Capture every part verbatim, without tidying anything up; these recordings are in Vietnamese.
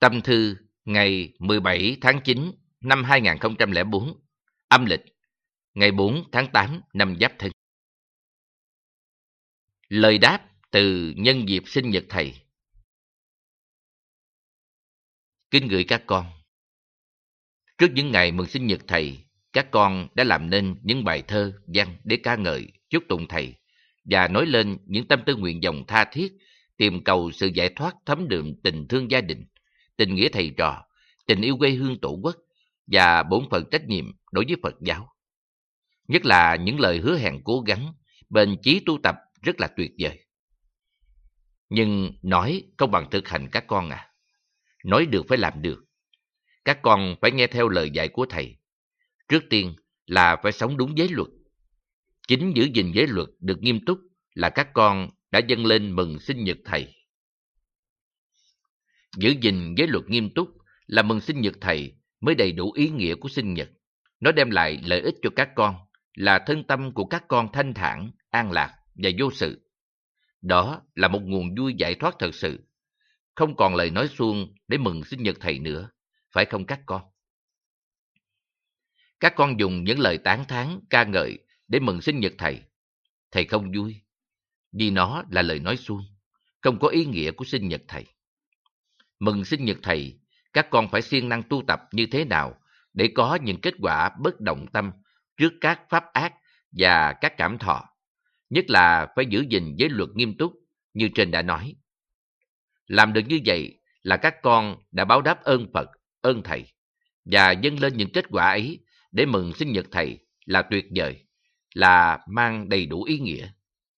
Tâm thư ngày mười bảy tháng chín năm hai nghìn không trăm lẻ bốn, âm lịch ngày bốn tháng tám năm Giáp Thân. Lời đáp từ nhân dịp sinh nhật thầy. Kính gửi các con. Trước những ngày mừng sinh nhật thầy, các con đã làm nên những bài thơ, văn để ca ngợi, chúc tụng thầy và nói lên những tâm tư nguyện vọng tha thiết, tìm cầu sự giải thoát thấm đượm tình thương gia đình, tình nghĩa thầy trò, tình yêu quê hương tổ quốc và bổn phận trách nhiệm đối với Phật giáo. Nhất là những lời hứa hẹn cố gắng, bền chí tu tập rất là tuyệt vời. Nhưng nói không bằng thực hành các con à. Nói được phải làm được. Các con phải nghe theo lời dạy của thầy. Trước tiên là phải sống đúng giới luật. Chính giữ gìn giới luật được nghiêm túc là các con đã dâng lên mừng sinh nhật thầy. Giữ gìn giới luật nghiêm túc là mừng sinh nhật thầy mới đầy đủ ý nghĩa của sinh nhật. Nó đem lại lợi ích cho các con là thân tâm của các con thanh thản, an lạc và vô sự. Đó là một nguồn vui giải thoát thật sự. Không còn lời nói suông để mừng sinh nhật thầy nữa, phải không các con? Các con dùng những lời tán thán, ca ngợi để mừng sinh nhật thầy. Thầy không vui, vì nó là lời nói suông, không có ý nghĩa của sinh nhật thầy. Mừng sinh nhật thầy, các con phải siêng năng tu tập như thế nào để có những kết quả bất động tâm trước các pháp ác và các cảm thọ. Nhất là phải giữ gìn giới luật nghiêm túc như trên đã nói. Làm được như vậy là các con đã báo đáp ơn Phật, ơn thầy và dâng lên những kết quả ấy để mừng sinh nhật thầy là tuyệt vời, là mang đầy đủ ý nghĩa.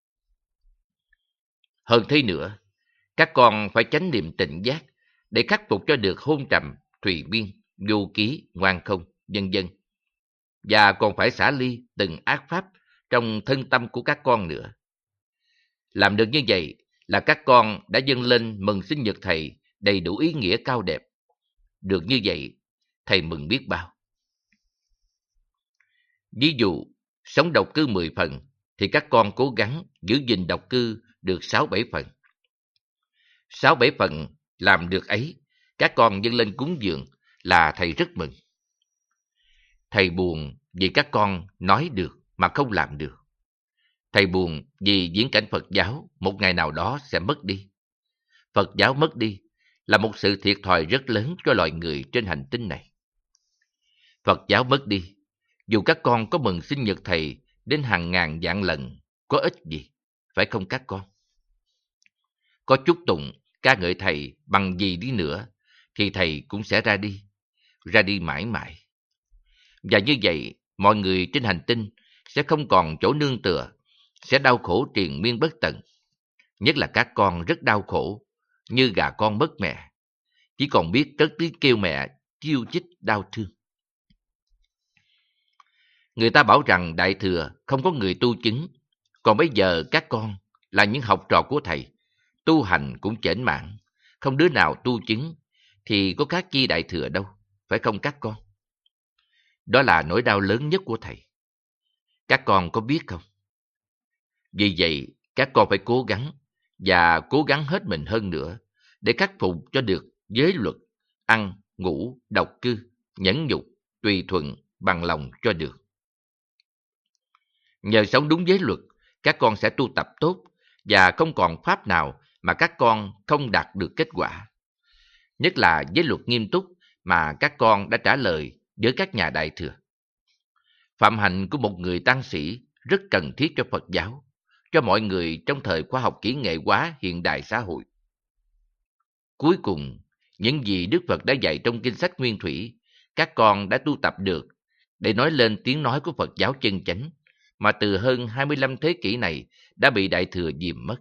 Hơn thế nữa, các con phải chánh niệm tỉnh giác để khắc phục cho được hôn trầm, thùy miên, vô ký, ngoan không, vân vân. Và còn phải xả ly từng ác pháp trong thân tâm của các con nữa. Làm được như vậy là các con đã dâng lên mừng sinh nhật thầy đầy đủ ý nghĩa cao đẹp. Được như vậy, thầy mừng biết bao. Ví dụ, sống độc cư mười phần, thì các con cố gắng giữ gìn độc cư được sáu bảy phần. Sáu bảy phần làm được ấy, các con dâng lên cúng dường là thầy rất mừng. Thầy buồn vì các con nói được mà không làm được. Thầy buồn vì viễn cảnh Phật giáo một ngày nào đó sẽ mất đi. Phật giáo mất đi là một sự thiệt thòi rất lớn cho loài người trên hành tinh này. Phật giáo mất đi, dù các con có mừng sinh nhật thầy đến hàng ngàn vạn lần, có ích gì, phải không các con? Có chúc tụng, ca ngợi thầy bằng gì đi nữa, thì thầy cũng sẽ ra đi, ra đi mãi mãi. Và như vậy, mọi người trên hành tinh sẽ không còn chỗ nương tựa, sẽ đau khổ triền miên bất tận. Nhất là các con rất đau khổ, như gà con mất mẹ, chỉ còn biết cất tiếng kêu mẹ, chiêu chích đau thương. Người ta bảo rằng Đại Thừa không có người tu chứng, còn bây giờ các con là những học trò của thầy, tu hành cũng chểnh mảng, không đứa nào tu chứng, thì có khác chi Đại Thừa đâu, phải không các con? Đó là nỗi đau lớn nhất của thầy. Các con có biết không? Vì vậy, các con phải cố gắng, và cố gắng hết mình hơn nữa, để khắc phục cho được giới luật, ăn, ngủ, độc cư, nhẫn nhục, tùy thuận, bằng lòng cho được. Nhờ sống đúng giới luật, các con sẽ tu tập tốt, và không còn pháp nào mà các con không đạt được kết quả. Nhất là giới luật nghiêm túc mà các con đã trả lời với các nhà Đại Thừa. Phạm hạnh của một người tăng sĩ rất cần thiết cho Phật giáo, cho mọi người trong thời khoa học kỹ nghệ hóa hiện đại xã hội. Cuối cùng, những gì Đức Phật đã dạy trong kinh sách Nguyên Thủy, các con đã tu tập được để nói lên tiếng nói của Phật giáo chân chánh, mà từ hơn hai mươi lăm thế kỷ này đã bị Đại Thừa dìm mất.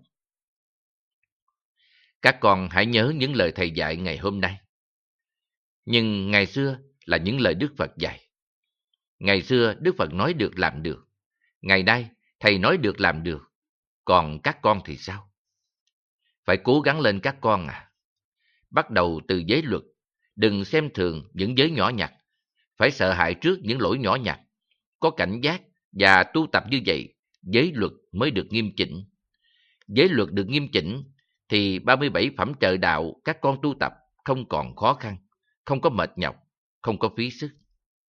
Các con hãy nhớ những lời thầy dạy ngày hôm nay. Nhưng ngày xưa là những lời Đức Phật dạy. Ngày xưa Đức Phật nói được làm được. Ngày nay thầy nói được làm được. Còn các con thì sao? Phải cố gắng lên các con à. Bắt đầu từ giới luật. Đừng xem thường những giới nhỏ nhặt. Phải sợ hãi trước những lỗi nhỏ nhặt. Có cảnh giác và tu tập như vậy, giới luật mới được nghiêm chỉnh. Giới luật được nghiêm chỉnh thì ba mươi bảy phẩm trợ đạo các con tu tập không còn khó khăn, không có mệt nhọc, không có phí sức.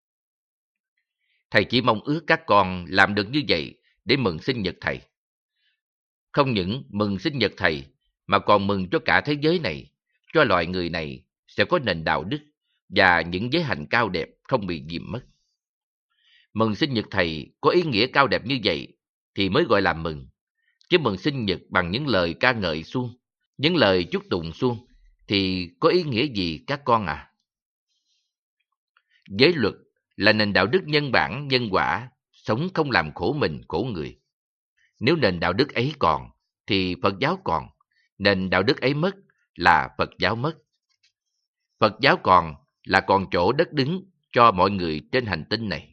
Thầy chỉ mong ước các con làm được như vậy để mừng sinh nhật thầy. Không những mừng sinh nhật thầy, mà còn mừng cho cả thế giới này, cho loài người này sẽ có nền đạo đức và những giới hạnh cao đẹp không bị dìm mất. Mừng sinh nhật thầy có ý nghĩa cao đẹp như vậy thì mới gọi là mừng. Chứ mừng sinh nhật bằng những lời ca ngợi suông, những lời chúc tụng suông thì có ý nghĩa gì các con à? Giới luật là nền đạo đức nhân bản, nhân quả, sống không làm khổ mình, khổ người. Nếu nền đạo đức ấy còn, thì Phật giáo còn. Nền đạo đức ấy mất là Phật giáo mất. Phật giáo còn là còn chỗ đất đứng cho mọi người trên hành tinh này.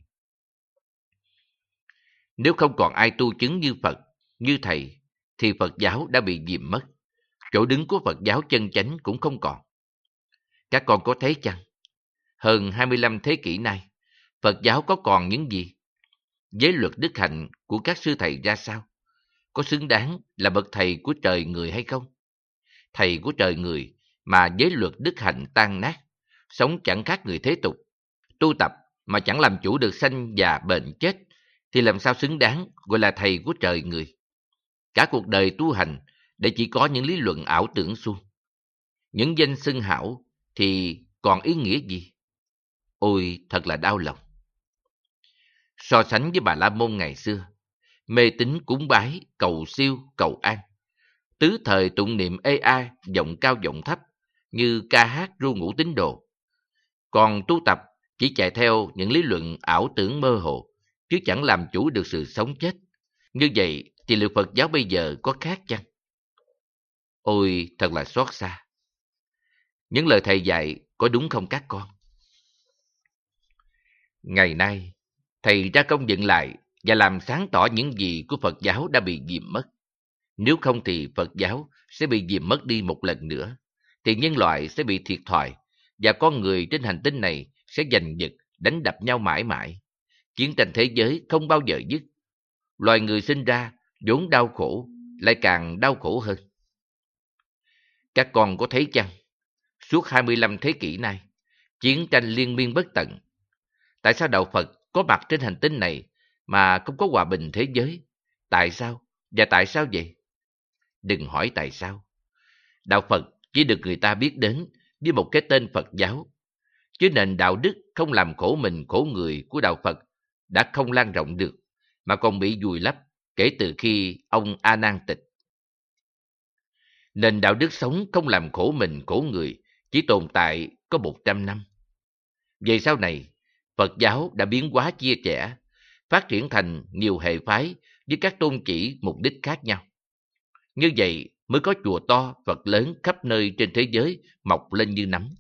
Nếu không còn ai tu chứng như Phật, như Thầy, thì Phật giáo đã bị dìm mất. Chỗ đứng của Phật giáo chân chánh cũng không còn. Các con có thấy chăng? Hơn hai mươi lăm thế kỷ nay, Phật giáo có còn những gì? Giới luật đức hạnh của các sư thầy ra sao? Có xứng đáng là bậc thầy của trời người hay không? Thầy của trời người mà giới luật đức hạnh tan nát, sống chẳng khác người thế tục, tu tập mà chẳng làm chủ được sanh già bệnh chết, thì làm sao xứng đáng gọi là thầy của trời người? Cả cuộc đời tu hành để chỉ có những lý luận ảo tưởng suông, những danh xưng hảo thì còn ý nghĩa gì? Ôi, thật là đau lòng. So sánh với Bà La Môn ngày xưa, mê tín cúng bái, cầu siêu, cầu an, tứ thời tụng niệm ê a, giọng cao giọng thấp, như ca hát ru ngủ tín đồ. Còn tu tập chỉ chạy theo những lý luận ảo tưởng mơ hồ, chứ chẳng làm chủ được sự sống chết. Như vậy thì liệu Phật giáo bây giờ có khác chăng? Ôi, thật là xót xa. Những lời thầy dạy có đúng không các con? Ngày nay, thầy ra công dựng lại và làm sáng tỏ những gì của Phật giáo đã bị dìm mất. Nếu không thì Phật giáo sẽ bị dìm mất đi một lần nữa, thì nhân loại sẽ bị thiệt thòi, và con người trên hành tinh này sẽ giành giật, đánh đập nhau mãi mãi. Chiến tranh thế giới không bao giờ dứt. Loài người sinh ra vốn đau khổ, lại càng đau khổ hơn. Các con có thấy chăng? Suốt hai mươi lăm thế kỷ nay, chiến tranh liên miên bất tận. Tại sao đạo Phật có mặt trên hành tinh này mà không có hòa bình thế giới? Tại sao? Và tại sao vậy? Đừng hỏi tại sao. Đạo Phật chỉ được người ta biết đến với một cái tên Phật giáo, chứ nền đạo đức không làm khổ mình khổ người của đạo Phật đã không lan rộng được, mà còn bị vùi lấp kể từ khi ông A Nan tịch. Nền đạo đức sống không làm khổ mình khổ người chỉ tồn tại có một trăm năm. Về sau này, Phật giáo đã biến hóa chia chẻ, phát triển thành nhiều hệ phái với các tôn chỉ mục đích khác nhau. Như vậy mới có chùa to, Phật lớn khắp nơi trên thế giới mọc lên như nấm.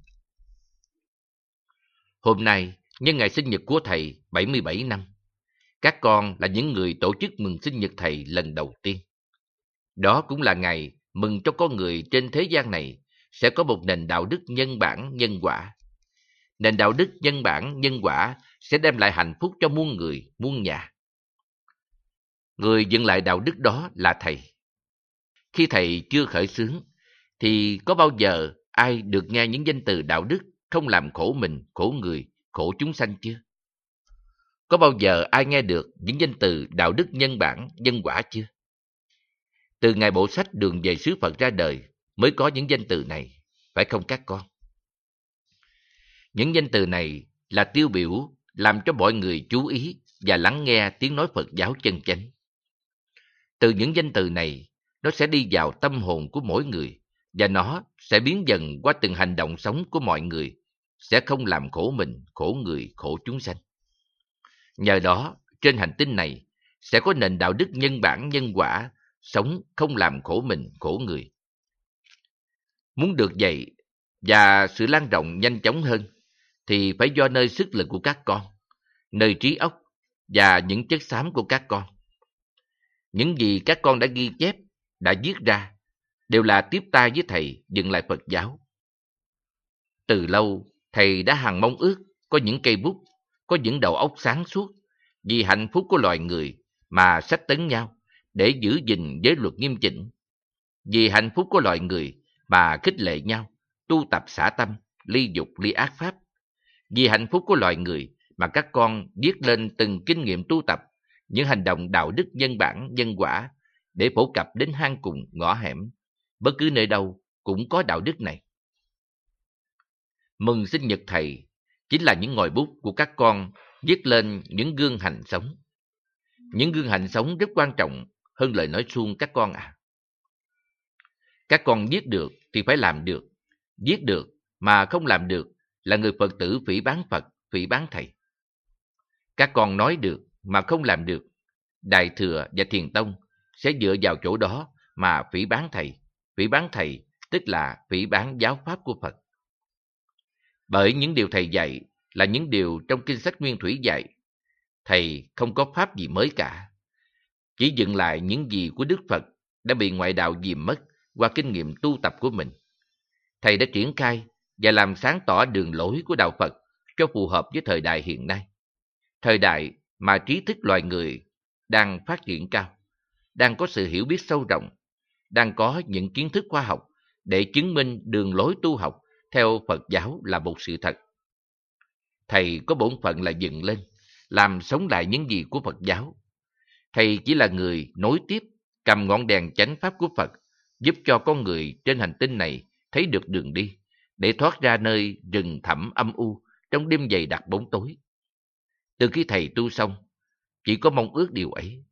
Hôm nay, nhân ngày sinh nhật của thầy bảy mươi bảy năm, các con là những người tổ chức mừng sinh nhật thầy lần đầu tiên. Đó cũng là ngày mừng cho con người trên thế gian này sẽ có một nền đạo đức nhân bản nhân quả. Nền đạo đức nhân bản nhân quả sẽ đem lại hạnh phúc cho muôn người, muôn nhà. Người dựng lại đạo đức đó là thầy. Khi thầy chưa khởi xướng, thì có bao giờ ai được nghe những danh từ đạo đức không làm khổ mình, khổ người, khổ chúng sanh chưa? Có bao giờ ai nghe được những danh từ đạo đức nhân bản, nhân quả chưa? Từ ngày bộ sách Đường về xứ Phật ra đời mới có những danh từ này, phải không các con? Những danh từ này là tiêu biểu làm cho mọi người chú ý và lắng nghe tiếng nói Phật giáo chân chánh. Từ những danh từ này, nó sẽ đi vào tâm hồn của mỗi người, và nó sẽ biến dần qua từng hành động sống của mọi người, sẽ không làm khổ mình, khổ người, khổ chúng sanh. Nhờ đó, trên hành tinh này sẽ có nền đạo đức nhân bản nhân quả, sống không làm khổ mình, khổ người. Muốn được vậy và sự lan rộng nhanh chóng hơn, thì phải do nơi sức lực của các con, nơi trí óc và những chất xám của các con. Những gì các con đã ghi chép, đã viết ra, đều là tiếp tay với thầy dựng lại Phật giáo. Từ lâu, thầy đã hằng mong ước có những cây bút, có những đầu óc sáng suốt, vì hạnh phúc của loài người mà sách tấn nhau để giữ gìn giới luật nghiêm chỉnh, vì hạnh phúc của loài người mà khích lệ nhau tu tập xả tâm, ly dục ly ác pháp. Vì hạnh phúc của loài người mà các con viết lên từng kinh nghiệm tu tập, những hành động đạo đức nhân bản, nhân quả để phổ cập đến hang cùng ngõ hẻm. Bất cứ nơi đâu cũng có đạo đức này. Mừng sinh nhật thầy chính là những ngòi bút của các con viết lên những gương hành sống. Những gương hành sống rất quan trọng hơn lời nói suông các con à. Các con viết được thì phải làm được. Viết được mà không làm được là người Phật tử phỉ báng Phật, phỉ báng thầy. Các con nói được mà không làm được, Đại Thừa và Thiền Tông sẽ dựa vào chỗ đó mà phỉ báng thầy. Phỉ báng thầy tức là phỉ báng giáo pháp của Phật. Bởi những điều thầy dạy là những điều trong kinh sách Nguyên Thủy dạy. Thầy không có pháp gì mới cả, chỉ dựng lại những gì của Đức Phật đã bị ngoại đạo dìm mất qua kinh nghiệm tu tập của mình. Thầy đã triển khai và làm sáng tỏ đường lối của đạo Phật cho phù hợp với thời đại hiện nay. Thời đại mà trí thức loài người đang phát triển cao, đang có sự hiểu biết sâu rộng, đang có những kiến thức khoa học để chứng minh đường lối tu học theo Phật giáo là một sự thật. Thầy có bổn phận là dựng lên, làm sống lại những gì của Phật giáo. Thầy chỉ là người nối tiếp, cầm ngọn đèn chánh pháp của Phật, giúp cho con người trên hành tinh này thấy được đường đi, để thoát ra nơi rừng thẳm âm u trong đêm dày đặc bóng tối. Từ khi thầy tu xong, chỉ có mong ước điều ấy.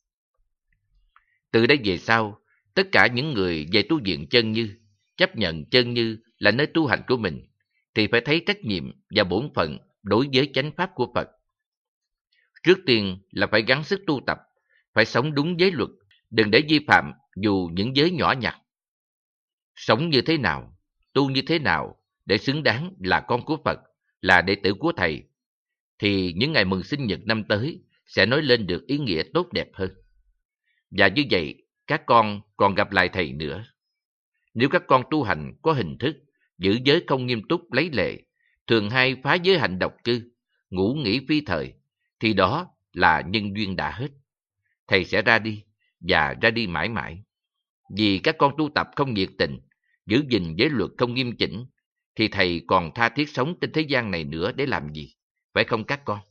Từ đây về sau, tất cả những người về tu viện chân như, chấp nhận chân như là nơi tu hành của mình, thì phải thấy trách nhiệm và bổn phận đối với chánh pháp của Phật. Trước tiên là phải gắng sức tu tập, phải sống đúng giới luật, đừng để vi phạm dù những giới nhỏ nhặt. Sống như thế nào, tu như thế nào để xứng đáng là con của Phật, là đệ tử của thầy, thì những ngày mừng sinh nhật năm tới sẽ nói lên được ý nghĩa tốt đẹp hơn. Và như vậy, các con còn gặp lại thầy nữa. Nếu các con tu hành có hình thức, giữ giới không nghiêm túc lấy lệ, thường hay phá giới hạnh độc cư, ngủ nghỉ phi thời, thì đó là nhân duyên đã hết. Thầy sẽ ra đi, và ra đi mãi mãi. Vì các con tu tập không nhiệt tình, giữ gìn giới luật không nghiêm chỉnh, thì thầy còn tha thiết sống trên thế gian này nữa để làm gì? Phải không các con?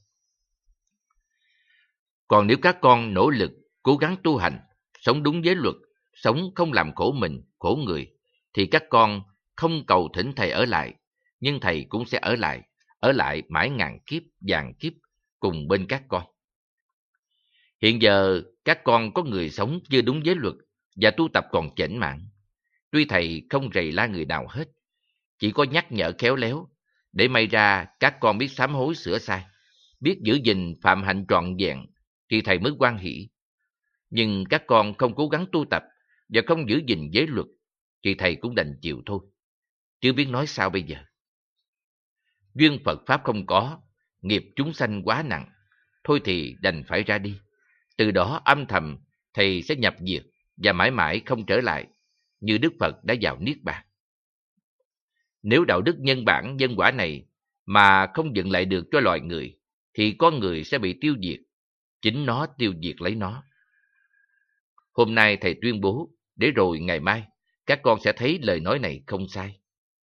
Còn nếu các con nỗ lực, cố gắng tu hành, sống đúng giới luật, sống không làm khổ mình, khổ người, thì các con không cầu thỉnh thầy ở lại, nhưng thầy cũng sẽ ở lại, ở lại mãi ngàn kiếp, vạn kiếp, cùng bên các con. Hiện giờ, các con có người sống chưa đúng giới luật và tu tập còn chểnh mảng. Tuy thầy không rầy la người nào hết, chỉ có nhắc nhở khéo léo, để may ra các con biết sám hối sửa sai, biết giữ gìn phạm hạnh trọn vẹn, thì thầy mới hoan hỷ. Nhưng các con không cố gắng tu tập và không giữ gìn giới luật, thì thầy cũng đành chịu thôi. Chưa biết nói sao bây giờ. Duyên Phật Pháp không có, nghiệp chúng sanh quá nặng, thôi thì đành phải ra đi. Từ đó âm thầm thầy sẽ nhập diệt và mãi mãi không trở lại, như Đức Phật đã vào Niết Bàn. Nếu đạo đức nhân bản nhân quả này mà không dựng lại được cho loài người, thì con người sẽ bị tiêu diệt, chính nó tiêu diệt lấy nó. Hôm nay thầy tuyên bố, để rồi ngày mai các con sẽ thấy lời nói này không sai.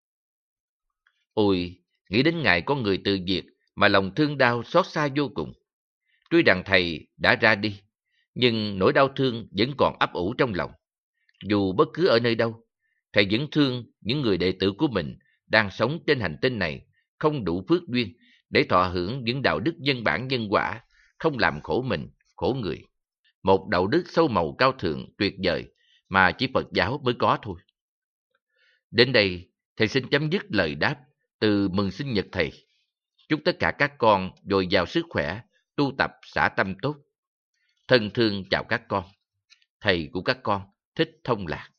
Ôi, nghĩ đến ngày có người tự diệt mà lòng thương đau xót xa vô cùng. Tuy rằng thầy đã ra đi, nhưng nỗi đau thương vẫn còn ấp ủ trong lòng. Dù bất cứ ở nơi đâu, thầy vẫn thương những người đệ tử của mình đang sống trên hành tinh này không đủ phước duyên để thọ hưởng những đạo đức nhân bản nhân quả, không làm khổ mình, khổ người. Một đạo đức sâu màu cao thượng, tuyệt vời mà chỉ Phật giáo mới có thôi. Đến đây, thầy xin chấm dứt lời đáp từ mừng sinh nhật thầy. Chúc tất cả các con dồi dào sức khỏe, tu tập xả tâm tốt. Thân thương chào các con. Thầy của các con, Thích Thông Lạc.